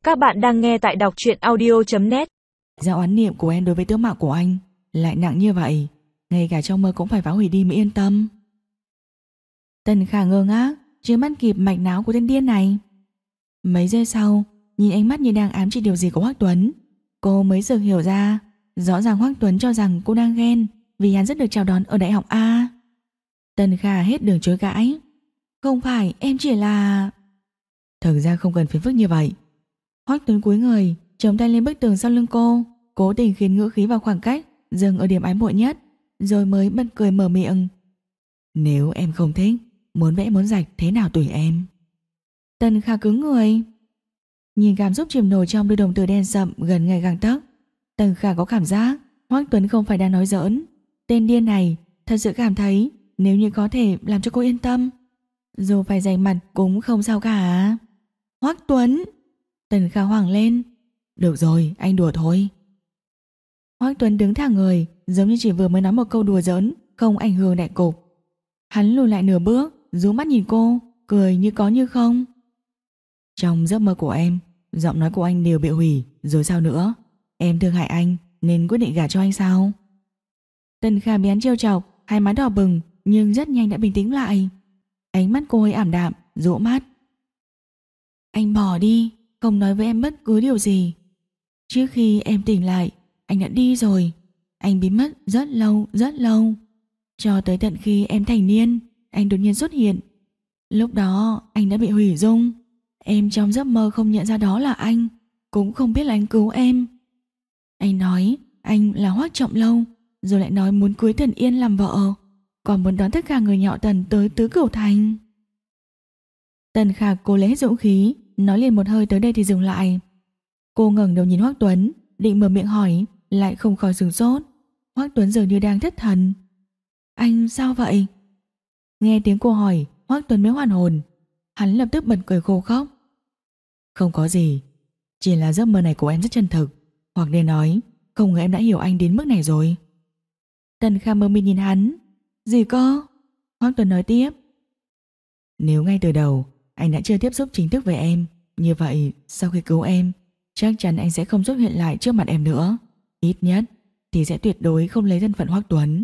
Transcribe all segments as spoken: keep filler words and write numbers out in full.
Các bạn đang nghe tại đọc truyện audio chấm net. Do oán niệm của em đối với tướng mạo của anh lại nặng như vậy, ngay cả trong mơ cũng phải phá hủy đi mới yên tâm. Tần Khả ngơ ngác, chưa bắt kịp mạch não của tên điên này. Mấy giây sau, nhìn ánh mắt như đang ám chỉ điều gì của Hoắc Tuấn, cô mới sực hiểu ra, rõ ràng Hoắc Tuấn cho rằng cô đang ghen vì hắn rất được chào đón ở đại học A. Tần Khả hết đường chối cãi. Không phải, em chỉ là... Thực ra không cần phiền phức như vậy. Hoắc Tuấn cúi người, chống tay lên bức tường sau lưng cô, cố tình khiến ngữ khí vào khoảng cách dừng ở điểm ái muội nhất, rồi mới bật cười mở miệng. Nếu em không thích, muốn vẽ muốn rạch thế nào tùy em. Tần Khả cứng người. Nhìn cảm xúc chìm nổi trong đôi đồng tử đen sậm gần ngay gang tấc, Tần Khả có cảm giác Hoắc Tuấn không phải đang nói giỡn. Tên điên này thật sự cảm thấy nếu như có thể làm cho cô yên tâm, dù phải dày mặt cũng không sao cả. Hoắc Tuấn! Tần Khả hoảng lên. Được rồi, anh đùa thôi. Hoắc Tuấn đứng thẳng người, giống như chỉ vừa mới nói một câu đùa giỡn, không ảnh hưởng đại cục. Hắn lùi lại nửa bước, rũ mắt nhìn cô, cười như có như không. Trong giấc mơ của em, giọng nói của anh đều bị hủy, rồi sao nữa? Em thương hại anh nên quyết định gả cho anh sao? Tần Khả bị hắn trêu chọc, hai má đỏ bừng nhưng rất nhanh đã bình tĩnh lại. Ánh mắt cô ấy ảm đạm, rũ mắt. Anh bỏ đi, không nói với em bất cứ điều gì. Trước khi em tỉnh lại, anh đã đi rồi. Anh biến mất rất lâu, rất lâu. Cho tới tận khi em thành niên, anh đột nhiên xuất hiện. Lúc đó anh đã bị hủy dung. Em trong giấc mơ không nhận ra đó là anh, cũng không biết là anh cứu em. Anh nói anh là Hoắc Trọng Lâu, rồi lại nói muốn cưới Thần Yên làm vợ, còn muốn đón tất cả người nhọ Tần tới Tứ Cửu Thành. Tần Khả cố lấy hết dũng khí, nói liền một hơi tới đây thì dừng lại. Cô ngẩng đầu nhìn Hoắc Tuấn, định mở miệng hỏi, lại không khỏi sửng sốt. Hoắc Tuấn dường như đang thất thần. Anh sao vậy? Nghe tiếng cô hỏi, Hoắc Tuấn mới hoàn hồn. Hắn lập tức bật cười khô khóc. Không có gì, chỉ là giấc mơ này của em rất chân thực, hoặc nên nói không ngờ em đã hiểu anh đến mức này rồi. Tần Khả mơ mịt nhìn hắn. Gì cơ? Hoắc Tuấn nói tiếp. Nếu ngay từ đầu anh đã chưa tiếp xúc chính thức với em, như vậy sau khi cứu em, chắc chắn anh sẽ không xuất hiện lại trước mặt em nữa. Ít nhất thì sẽ tuyệt đối không lấy thân phận Hoắc Tuấn.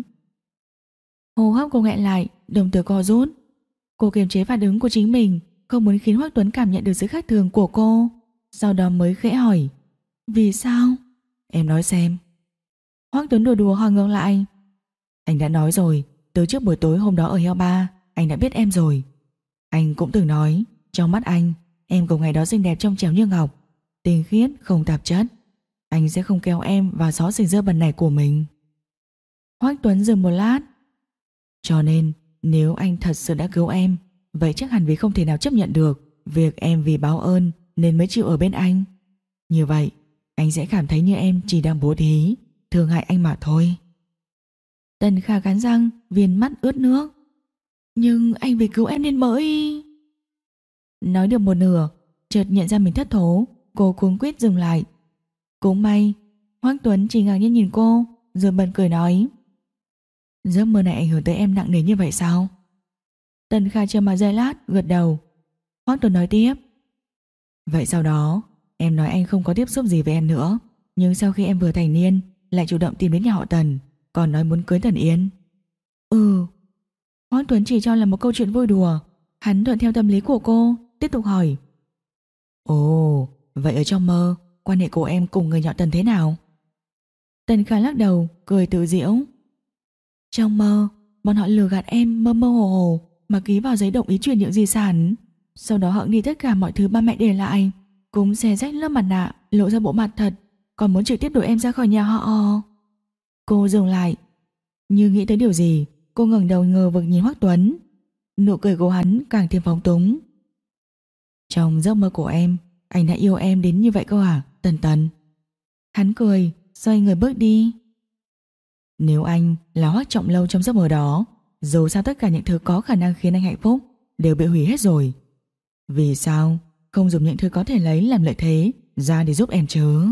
Hô hấp cô nghẹn lại, đồng tử co rút. Cô kiềm chế phản ứng của chính mình, không muốn khiến Hoắc Tuấn cảm nhận được sự khác thường của cô. Sau đó mới khẽ hỏi. Vì sao? Em nói xem. Hoắc Tuấn đùa đùa hỏi ngược lại. Anh đã nói rồi, từ trước buổi tối hôm đó ở Heo Ba, anh đã biết em rồi. Anh cũng từng nói, trong mắt anh, em cùng ngày đó xinh đẹp trong trẻo như ngọc, tinh khiết không tạp chất. Anh sẽ không kéo em vào xó xỉnh dơ bẩn này của mình. Hoắc Tuấn dừng một lát. Cho nên nếu anh thật sự đã cứu em, vậy chắc hẳn vì không thể nào chấp nhận được việc em vì báo ơn nên mới chịu ở bên anh. Như vậy anh sẽ cảm thấy như em chỉ đang bố thí, thương hại anh mà thôi. Tần Khả cắn răng, viền mắt ướt nước. Nhưng anh vì cứu em nên mới... Nói được một nửa, chợt nhận ra mình thất thố, cô cuống quýt dừng lại. Cũng may Hoắc Tuấn chỉ ngạc nhiên nhìn cô, rồi bật cười nói. Giấc mơ này ảnh hưởng tới em nặng nề như vậy sao? Tần Khả chờ mà giây lát, gật đầu. Hoắc Tuấn nói tiếp. Vậy sau đó em nói anh không có tiếp xúc gì với em nữa, nhưng sau khi em vừa thành niên lại chủ động tìm đến nhà họ Tần, còn nói muốn cưới Thần Yên. Ừ. Hoắc Tuấn chỉ cho là một câu chuyện vui đùa. Hắn thuận theo tâm lý của cô, tiếp tục hỏi. Ồ, vậy ở trong mơ quan hệ của em cùng người nhọ Tần thế nào? Tần Khả lắc đầu, cười tự giễu. Trong mơ, bọn họ lừa gạt em mơ mơ hồ hồ mà ký vào giấy đồng ý chuyển nhượng di sản. Sau đó họ đi tất cả mọi thứ ba mẹ để lại, cũng xé rách lớp mặt nạ, lộ ra bộ mặt thật, còn muốn trực tiếp đuổi em ra khỏi nhà họ. Cô dừng lại. Như nghĩ tới điều gì, cô ngẩng đầu ngờ vực nhìn Hoắc Tuấn. Nụ cười của hắn càng thêm phóng túng. Trong giấc mơ của em, anh đã yêu em đến như vậy cơ à, Tần Tần? Hắn cười, xoay người bước đi. Nếu anh là Hoắc Trọng Lâu trong giấc mơ đó, dù sao tất cả những thứ có khả năng khiến anh hạnh phúc đều bị hủy hết rồi. Vì sao không dùng những thứ có thể lấy làm lợi thế ra để giúp em chứ?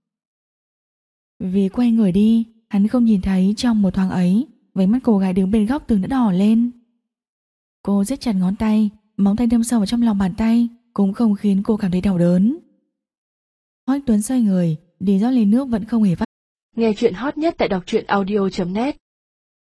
Vì quay người đi, hắn không nhìn thấy trong một thoáng ấy, váy mắt cô gái đứng bên góc tường đã đỏ lên. Cô siết chặt ngón tay, móng tay đâm sâu vào trong lòng bàn tay, cũng không khiến cô cảm thấy đau đớn. Hoắc Tuấn xoay người, đi rót ly nước vẫn không hề phát. Nghe chuyện hot nhất tại đọc truyện audio chấm net